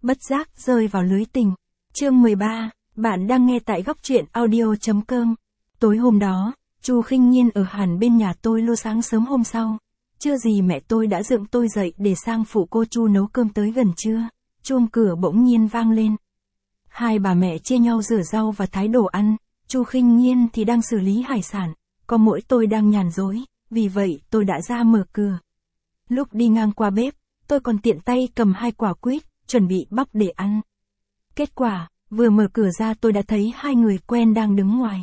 bất giác rơi vào lưới tình. Chương 13, bạn đang nghe tại góc truyện audio.com. Tối hôm đó, Chu Khinh Nhiên ở hẳn bên nhà tôi lúc sáng sớm hôm sau. Chưa gì mẹ tôi đã dựng tôi dậy để sang phụ cô Chu nấu cơm tới gần trưa. Chuông cửa bỗng nhiên vang lên. Hai bà mẹ chia nhau rửa rau và thái đồ ăn, Chu Khinh Nhiên thì đang xử lý hải sản, có mỗi tôi đang nhàn rỗi, vì vậy tôi đã ra mở cửa. Lúc đi ngang qua bếp, tôi còn tiện tay cầm 2 quả quýt, chuẩn bị bóc để ăn. Kết quả, vừa mở cửa ra tôi đã thấy 2 người quen đang đứng ngoài.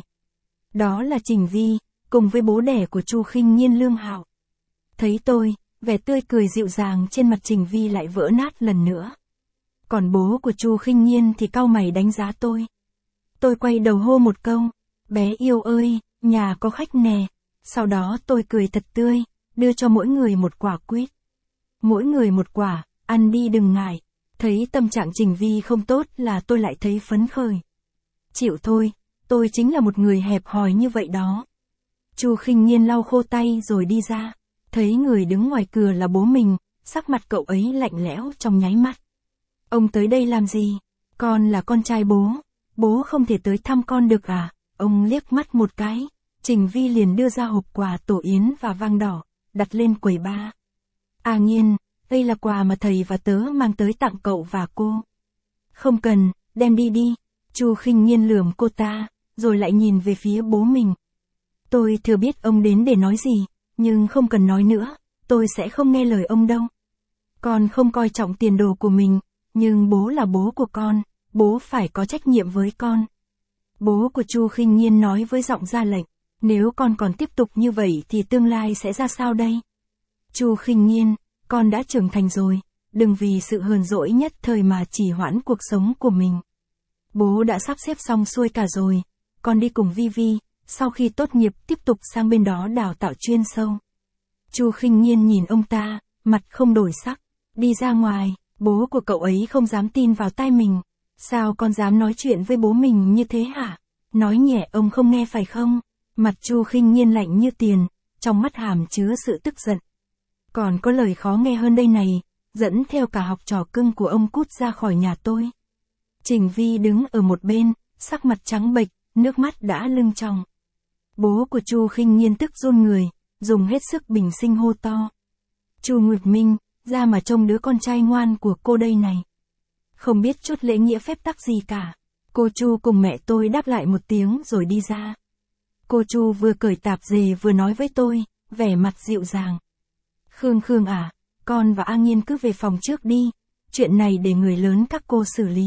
Đó là Trình Vi, cùng với bố đẻ của Chu Khinh Nhiên Lương Hạo. Thấy tôi, vẻ tươi cười dịu dàng trên mặt Trình Vi lại vỡ nát lần nữa. Còn bố của Chu Khinh Nhiên thì cau mày đánh giá tôi. Tôi quay đầu hô một câu, bé yêu ơi, nhà có khách nè. Sau đó tôi cười thật tươi, đưa cho mỗi người 1 quả quýt. Mỗi người 1 quả, ăn đi đừng ngại. Thấy tâm trạng Trình Vi không tốt là tôi lại thấy phấn khởi. Chịu thôi, tôi chính là một người hẹp hòi như vậy đó. Chu Khinh Nhiên lau khô tay rồi đi ra. Thấy người đứng ngoài cửa là bố mình, sắc mặt cậu ấy lạnh lẽo trong nháy mắt. Ông tới đây làm gì? Con là con trai bố. Bố không thể tới thăm con được à? Ông liếc mắt một cái. Trình Vi liền đưa ra hộp quà tổ yến và vang đỏ, đặt lên quầy ba. À Nhiên, đây là quà mà thầy và tớ mang tới tặng cậu và cô. Không cần, đem đi đi. Chu Khinh Nhiên lườm cô ta, rồi lại nhìn về phía bố mình. Tôi thừa biết ông đến để nói gì, nhưng không cần nói nữa, tôi sẽ không nghe lời ông đâu. Con không coi trọng tiền đồ của mình, nhưng bố là bố của con, bố phải có trách nhiệm với con. Bố của Chu Khinh Nhiên nói với giọng ra lệnh, nếu con còn tiếp tục như vậy thì tương lai sẽ ra sao đây? Chu Khinh Nhiên, con đã trưởng thành rồi, đừng vì sự hờn dỗi nhất thời mà trì hoãn cuộc sống của mình. Bố đã sắp xếp xong xuôi cả rồi, con đi cùng Vi Vi, sau khi tốt nghiệp tiếp tục sang bên đó đào tạo chuyên sâu. Chu Khinh Nhiên nhìn ông ta, mặt không đổi sắc, đi ra ngoài, bố của cậu ấy không dám tin vào tai mình. Sao con dám nói chuyện với bố mình như thế hả? Nói nhẹ ông không nghe phải không? Mặt Chu Khinh Nhiên lạnh như tiền, trong mắt hàm chứa sự tức giận. Còn có lời khó nghe hơn đây này, dẫn theo cả học trò cưng của ông cút ra khỏi nhà tôi. Trình Vi đứng ở một bên, sắc mặt trắng bệch, nước mắt đã lưng tròng. Bố của Chu Khinh Nhiên tức run người, dùng hết sức bình sinh hô to. Chu Nguyệt Minh, ra mà trông đứa con trai ngoan của cô đây này. Không biết chút lễ nghĩa phép tắc gì cả. Cô Chu cùng mẹ tôi đáp lại một tiếng rồi đi ra. Cô Chu vừa cởi tạp dề vừa nói với tôi, vẻ mặt dịu dàng. Khương à, con và A Nhiên cứ về phòng trước đi, chuyện này để người lớn các cô xử lý.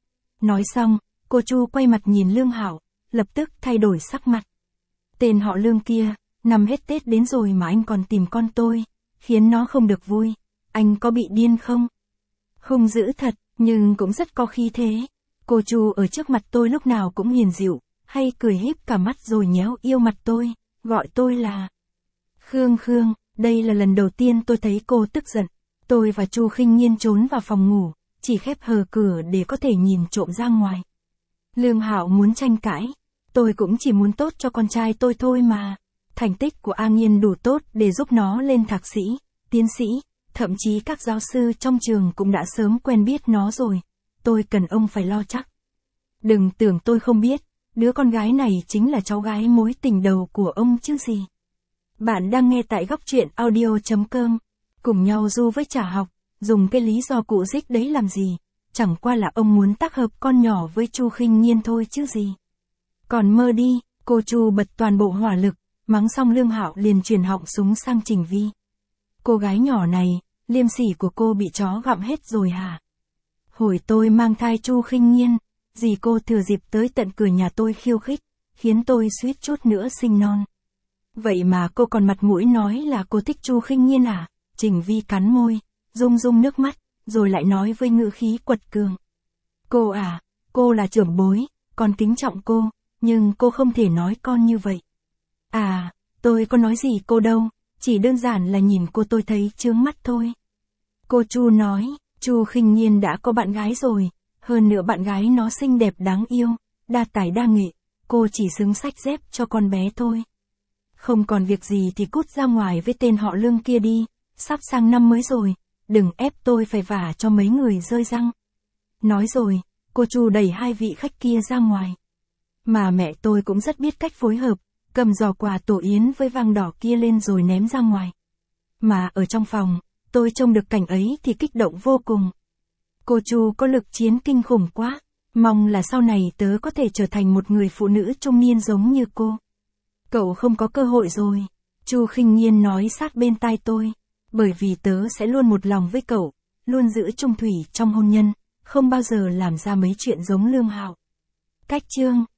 Nói xong, cô Chu quay mặt nhìn Lương Hạo, lập tức thay đổi sắc mặt. Tên họ Lương kia, năm hết Tết đến rồi mà anh còn tìm con tôi, khiến nó không được vui, anh có bị điên không? Hung dữ thật, nhưng cũng rất có khí thế. Cô Chu ở trước mặt tôi lúc nào cũng hiền dịu, hay cười híp cả mắt rồi nhéo yêu mặt tôi, gọi tôi là Khương. Đây là lần đầu tiên tôi thấy cô tức giận. Tôi và Chu Khinh Nhiên trốn vào phòng ngủ, chỉ khép hờ cửa để có thể nhìn trộm ra ngoài. Lương Hạo muốn tranh cãi, tôi cũng chỉ muốn tốt cho con trai tôi thôi mà. Thành tích của A Nhiên đủ tốt để giúp nó lên thạc sĩ, tiến sĩ, thậm chí các giáo sư trong trường cũng đã sớm quen biết nó rồi. Tôi cần ông phải lo chắc. Đừng tưởng tôi không biết, đứa con gái này chính là cháu gái mối tình đầu của ông chứ gì. Bạn đang nghe tại góc truyện audio.com. Cùng nhau du với Trà Học, dùng cái lý do cụ dích đấy làm gì. Chẳng qua là ông muốn tác hợp con nhỏ với Chu Khinh Nhiên thôi chứ gì. Còn mơ đi, cô Chu bật toàn bộ hỏa lực, mắng xong Lương Hạo liền truyền họng súng sang Trình Vi. Cô gái nhỏ này, liêm sỉ của cô bị chó gặm hết rồi hả? Hồi tôi mang thai Chu Khinh Nhiên, dì cô thừa dịp tới tận cửa nhà tôi khiêu khích, khiến tôi suýt chút nữa sinh non. Vậy mà cô còn mặt mũi nói là cô thích Chu Khinh Nhiên à? Trình Vi cắn môi, rung nước mắt, rồi lại nói với ngữ khí quật cường. Cô à, cô là trưởng bối, con kính trọng cô, nhưng cô không thể nói con như vậy. À, tôi có nói gì cô đâu, chỉ đơn giản là nhìn cô tôi thấy chướng mắt thôi. Cô Chu nói, Chu Khinh Nhiên đã có bạn gái rồi, hơn nữa bạn gái nó xinh đẹp đáng yêu, đa tài đa nghệ, cô chỉ xứng xách dép cho con bé thôi. Không còn việc gì thì cút ra ngoài với tên họ Lương kia đi, sắp sang năm mới rồi, đừng ép tôi phải vả cho mấy người rơi răng. Nói rồi, cô Chu đẩy hai vị khách kia ra ngoài. Mà mẹ tôi cũng rất biết cách phối hợp, cầm giò quà tổ yến với vàng đỏ kia lên rồi ném ra ngoài. Mà ở trong phòng, tôi trông được cảnh ấy thì kích động vô cùng. Cô Chu có lực chiến kinh khủng quá, mong là sau này tớ có thể trở thành một người phụ nữ trung niên giống như cô. Cậu không có cơ hội rồi, Chu Khinh Nhiên nói sát bên tai tôi, bởi vì tớ sẽ luôn một lòng với cậu, luôn giữ chung thủy trong hôn nhân, không bao giờ làm ra mấy chuyện giống Lương Hạo. Cách chương